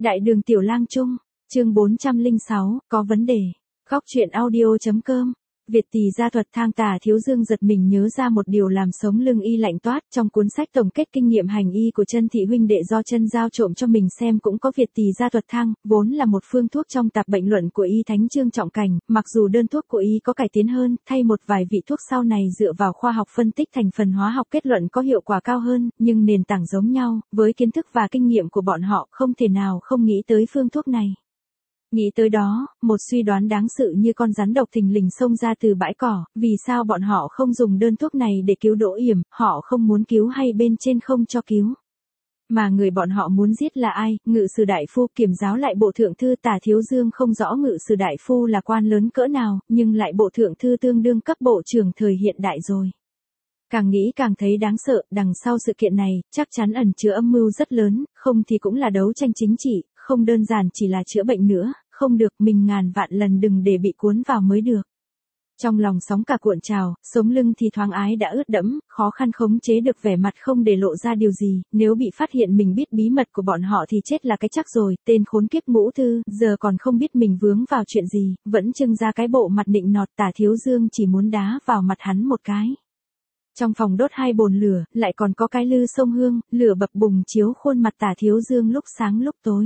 Đại đường Tiểu Lang Trung, chương 406, có vấn đề. Góc truyện audio.com. Việt Tỳ gia thuật thang Tả Thiếu Dương giật mình nhớ ra một điều làm sống lưng y lạnh toát, trong cuốn sách tổng kết kinh nghiệm hành y của Chân thị huynh đệ do Chân giao trộm cho mình xem cũng có Việt Tỳ gia thuật thang, vốn là một phương thuốc trong tạp bệnh luận của y Thánh Trương Trọng Cảnh, mặc dù đơn thuốc của y có cải tiến hơn, thay một vài vị thuốc sau này dựa vào khoa học phân tích thành phần hóa học kết luận có hiệu quả cao hơn, nhưng nền tảng giống nhau, với kiến thức và kinh nghiệm của bọn họ không thể nào không nghĩ tới phương thuốc này. Nghĩ tới đó, một suy đoán đáng sợ như con rắn độc thình lình xông ra từ bãi cỏ, vì sao bọn họ không dùng đơn thuốc này để cứu Đỗ Yểm, họ không muốn cứu hay bên trên không cho cứu. Mà người bọn họ muốn giết là ai? Ngự sử đại phu. Kiểm giáo lại bộ thượng thư Tả Thiếu Dương không rõ ngự sử đại phu là quan lớn cỡ nào, nhưng lại bộ thượng thư tương đương cấp bộ trưởng thời hiện đại rồi. Càng nghĩ càng thấy đáng sợ, đằng sau sự kiện này, chắc chắn ẩn chứa âm mưu rất lớn, không thì cũng là đấu tranh chính trị, không đơn giản chỉ là chữa bệnh nữa, không được, mình ngàn vạn lần đừng để bị cuốn vào mới được. Trong lòng sóng cả cuộn trào, sống lưng thì thoáng ái đã ướt đẫm, khó khăn khống chế được vẻ mặt không để lộ ra điều gì, nếu bị phát hiện mình biết bí mật của bọn họ thì chết là cái chắc rồi, tên khốn kiếp Ngũ Thư, giờ còn không biết mình vướng vào chuyện gì, vẫn trưng ra cái bộ mặt nịnh nọt. Tả Thiếu Dương chỉ muốn đá vào mặt hắn một cái. Trong phòng đốt hai bồn lửa, lại còn có cái lư sông hương, lửa bập bùng chiếu khuôn mặt Tả Thiếu Dương lúc sáng lúc tối.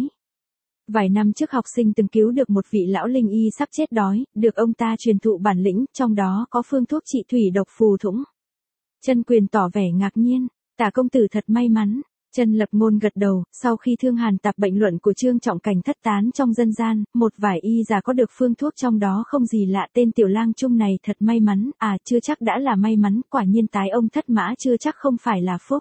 Vài năm trước học sinh từng cứu được một vị lão linh y sắp chết đói, được ông ta truyền thụ bản lĩnh, trong đó có phương thuốc trị thủy độc phù thủng. Chân Quyền tỏ vẻ ngạc nhiên, Tả công tử thật may mắn. Chân Lập Ngôn gật đầu, sau khi Thương Hàn tạp bệnh luận của Trương Trọng Cảnh thất tán trong dân gian, một vài y giả có được phương thuốc trong đó không gì lạ, tên Tiểu Lang Trung này thật may mắn, chưa chắc đã là may mắn, quả nhiên tái ông thất mã chưa chắc không phải là phúc.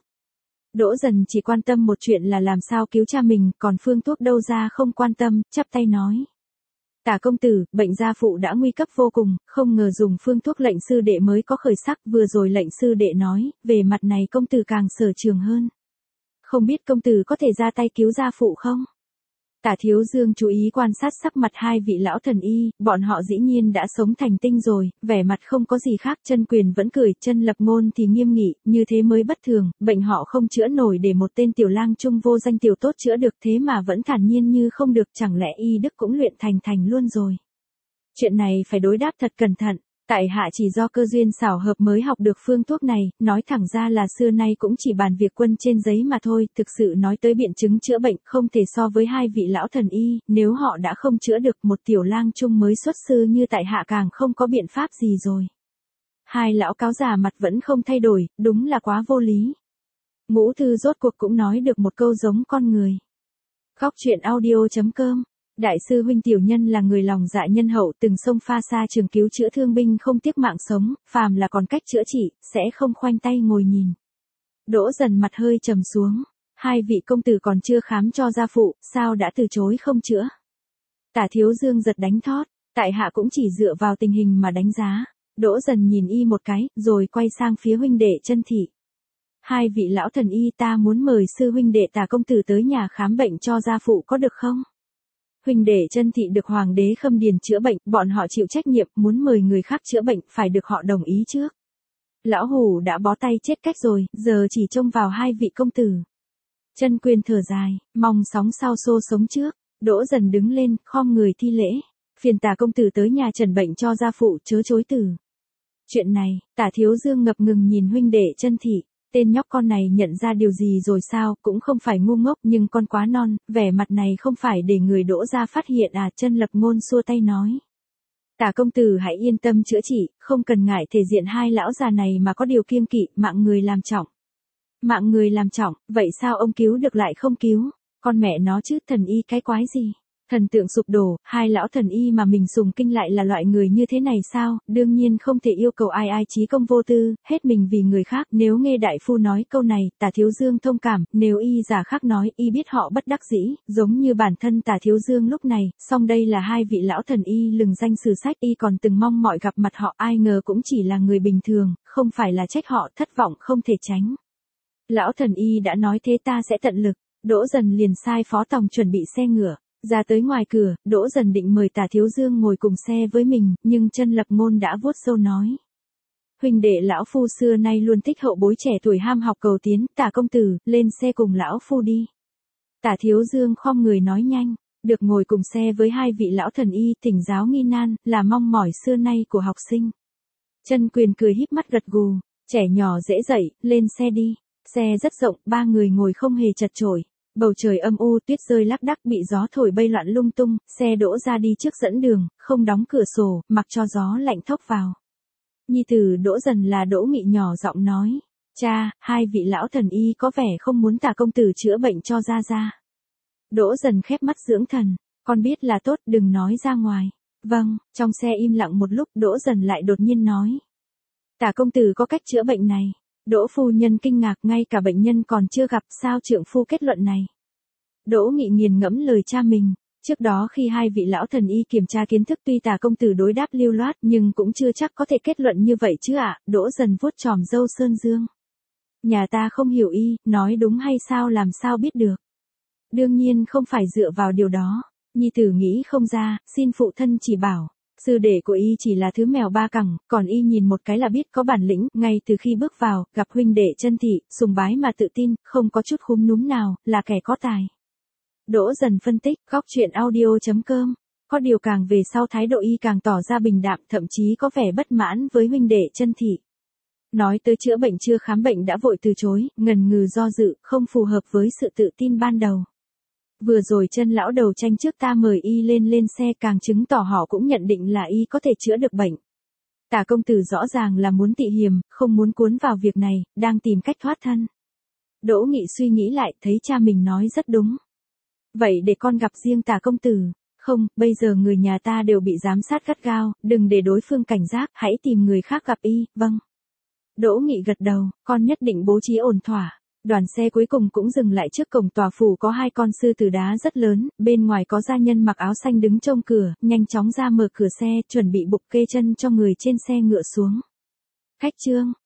Đỗ Dần chỉ quan tâm một chuyện là làm sao cứu cha mình, còn phương thuốc đâu ra không quan tâm, chắp tay nói. Tả công tử, bệnh gia phụ đã nguy cấp vô cùng, không ngờ dùng phương thuốc lệnh sư đệ mới có khởi sắc, vừa rồi lệnh sư đệ nói, về mặt này công tử càng sở trường hơn. Không biết công tử có thể ra tay cứu gia phụ không? Tả Thiếu Dương chú ý quan sát sắc mặt hai vị lão thần y, bọn họ dĩ nhiên đã sống thành tinh rồi, vẻ mặt không có gì khác. Chân Quyền vẫn cười, Chân Lập Ngôn thì nghiêm nghị, như thế mới bất thường, bệnh họ không chữa nổi để một tên Tiểu Lang Trung vô danh tiểu tốt chữa được, thế mà vẫn thản nhiên như không được, chẳng lẽ y đức cũng luyện thành luôn rồi. Chuyện này phải đối đáp thật cẩn thận. Tại hạ chỉ do cơ duyên xảo hợp mới học được phương thuốc này, nói thẳng ra là xưa nay cũng chỉ bàn việc quân trên giấy mà thôi, thực sự nói tới biện chứng chữa bệnh không thể so với hai vị lão thần y, nếu họ đã không chữa được một Tiểu Lang Trung mới xuất sư như tại hạ càng không có biện pháp gì rồi. Hai lão cáo già mặt vẫn không thay đổi, đúng là quá vô lý. Ngũ Thư rốt cuộc cũng nói được một câu giống con người. Góc truyện audio.com. Đại sư huynh Tiểu Nhân là người lòng dạ nhân hậu, từng xông pha xa trường cứu chữa thương binh không tiếc mạng sống, phàm là còn cách chữa trị, sẽ không khoanh tay ngồi nhìn. Đỗ Dần mặt hơi trầm xuống, hai vị công tử còn chưa khám cho gia phụ, sao đã từ chối không chữa? Tả Thiếu Dương giật đánh thót, tại hạ cũng chỉ dựa vào tình hình mà đánh giá. Đỗ Dần nhìn y một cái, rồi quay sang phía huynh đệ Chân thị. Hai vị lão thần y, ta muốn mời sư huynh đệ Tả công tử tới nhà khám bệnh cho gia phụ có được không? Huynh đệ Chân thị được hoàng đế Khâm Điền chữa bệnh, bọn họ chịu trách nhiệm, muốn mời người khác chữa bệnh, phải được họ đồng ý trước. Lão hủ đã bó tay chết cách rồi, giờ chỉ trông vào hai vị công tử. Chân Quyền thở dài, mong sóng sau xô sống trước. Đỗ Dần đứng lên, khom người thi lễ. Phiền Tả công tử tới nhà trần bệnh cho gia phụ, chớ chối từ. Chuyện này, Tả Thiếu Dương ngập ngừng nhìn huynh đệ Chân thị. Tên nhóc con này nhận ra điều gì rồi sao, cũng không phải ngu ngốc nhưng con quá non, vẻ mặt này không phải để người Đỗ gia phát hiện à. Chân Lập Ngôn xua tay nói. Tả công tử hãy yên tâm chữa trị, không cần ngại thể diện hai lão già này mà có điều kiêng kỵ, mạng người làm trọng. Mạng người làm trọng, vậy sao ông cứu được lại không cứu? Con mẹ nó chứ, thần y cái quái gì? Thần tượng sụp đổ, hai lão thần y mà mình sùng kinh lại là loại người như thế này sao? Đương nhiên không thể yêu cầu ai chí công vô tư, hết mình vì người khác. Nếu nghe đại phu nói câu này, Tả Thiếu Dương thông cảm, nếu y giả khác nói, y biết họ bất đắc dĩ, giống như bản thân Tả Thiếu Dương lúc này, song đây là hai vị lão thần y lừng danh sử sách, y còn từng mong mọi gặp mặt họ, ai ngờ cũng chỉ là người bình thường, không phải là trách họ, thất vọng không thể tránh. Lão thần y đã nói thế ta sẽ tận lực. Đỗ Dần liền sai phó tòng chuẩn bị xe ngựa. Ra tới ngoài cửa, Đỗ Dần định mời Tả Thiếu Dương ngồi cùng xe với mình, nhưng Chân Lập Ngôn đã vuốt râu nói. Huynh đệ lão phu xưa nay luôn thích hậu bối trẻ tuổi ham học cầu tiến, Tả công tử, lên xe cùng lão phu đi. Tả Thiếu Dương khom người nói nhanh, được ngồi cùng xe với hai vị lão thần y thỉnh giáo nghi nan, là mong mỏi xưa nay của học sinh. Chân Quyền cười híp mắt gật gù, trẻ nhỏ dễ dậy, lên xe đi. Xe rất rộng, ba người ngồi không hề chật chội. Bầu trời âm u, tuyết rơi lác đác bị gió thổi bay loạn lung tung, xe đỗ ra đi trước dẫn đường, không đóng cửa sổ, mặc cho gió lạnh thốc vào. Nhi tử Đỗ Dần là Đỗ Nghị nhỏ giọng nói, cha, hai vị lão thần y có vẻ không muốn Tả công tử chữa bệnh cho gia gia. Đỗ Dần khép mắt dưỡng thần, con biết là tốt, đừng nói ra ngoài. Vâng, trong xe im lặng một lúc, Đỗ Dần lại đột nhiên nói. Tả công tử có cách chữa bệnh này. Đỗ phu nhân kinh ngạc, ngay cả bệnh nhân còn chưa gặp, sao trượng phu kết luận này. Đỗ Nghị nghiền ngẫm lời cha mình. Trước đó khi hai vị lão thần y kiểm tra kiến thức, tuy Tả công tử đối đáp lưu loát nhưng cũng chưa chắc có thể kết luận như vậy chứ ạ. Đỗ Dần vuốt chòm râu sơn dương. Nhà ta không hiểu y, nói đúng hay sao làm sao biết được. Đương nhiên không phải dựa vào điều đó. Nhi tử nghĩ không ra, xin phụ thân chỉ bảo. Sư đệ của y chỉ là thứ mèo ba cẳng, còn y nhìn một cái là biết có bản lĩnh, ngay từ khi bước vào, gặp huynh đệ chân thị, sùng bái mà tự tin, không có chút khúm núm nào, là kẻ có tài. Đỗ Dần phân tích, góc truyện audio.com. Có điều càng về sau thái độ y càng tỏ ra bình đạm, thậm chí có vẻ bất mãn với huynh đệ chân thị. Nói tới chữa bệnh chưa khám bệnh đã vội từ chối, ngần ngừ do dự, không phù hợp với sự tự tin ban đầu. Vừa rồi chân lão đầu tranh trước ta mời y lên xe càng chứng tỏ họ cũng nhận định là y có thể chữa được bệnh. Tả công tử rõ ràng là muốn tị hiềm, không muốn cuốn vào việc này, đang tìm cách thoát thân. Đỗ Nghị suy nghĩ lại, thấy cha mình nói rất đúng. Vậy để con gặp riêng Tả công tử. Không, bây giờ người nhà ta đều bị giám sát gắt gao, đừng để đối phương cảnh giác, hãy tìm người khác gặp y, vâng. Đỗ Nghị gật đầu, con nhất định bố trí ổn thỏa. Đoàn xe cuối cùng cũng dừng lại trước cổng tòa phủ, có hai con sư tử đá rất lớn, bên ngoài có gia nhân mặc áo xanh đứng trông cửa, nhanh chóng ra mở cửa xe, chuẩn bị buộc kê chân cho người trên xe ngựa xuống. Khách trương,